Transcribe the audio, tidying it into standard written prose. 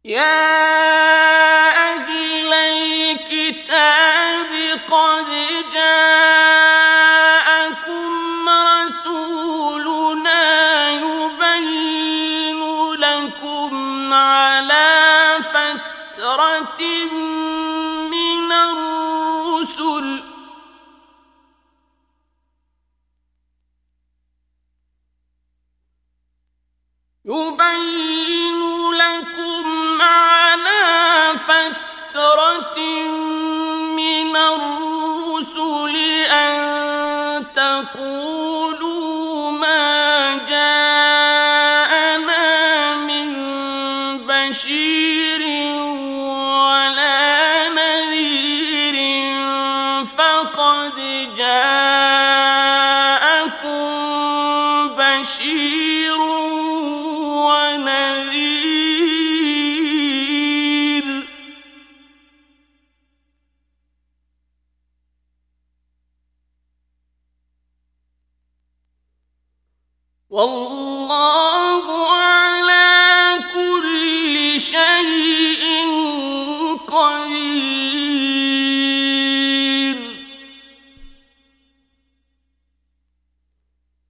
يا أهل الكتاب قد جاءكم رسولنا يبين لكم على فترة من الرسل أن تقولوا ما جاءنا من بشير ولا نذير فقد جاءكم بشير ونذير والله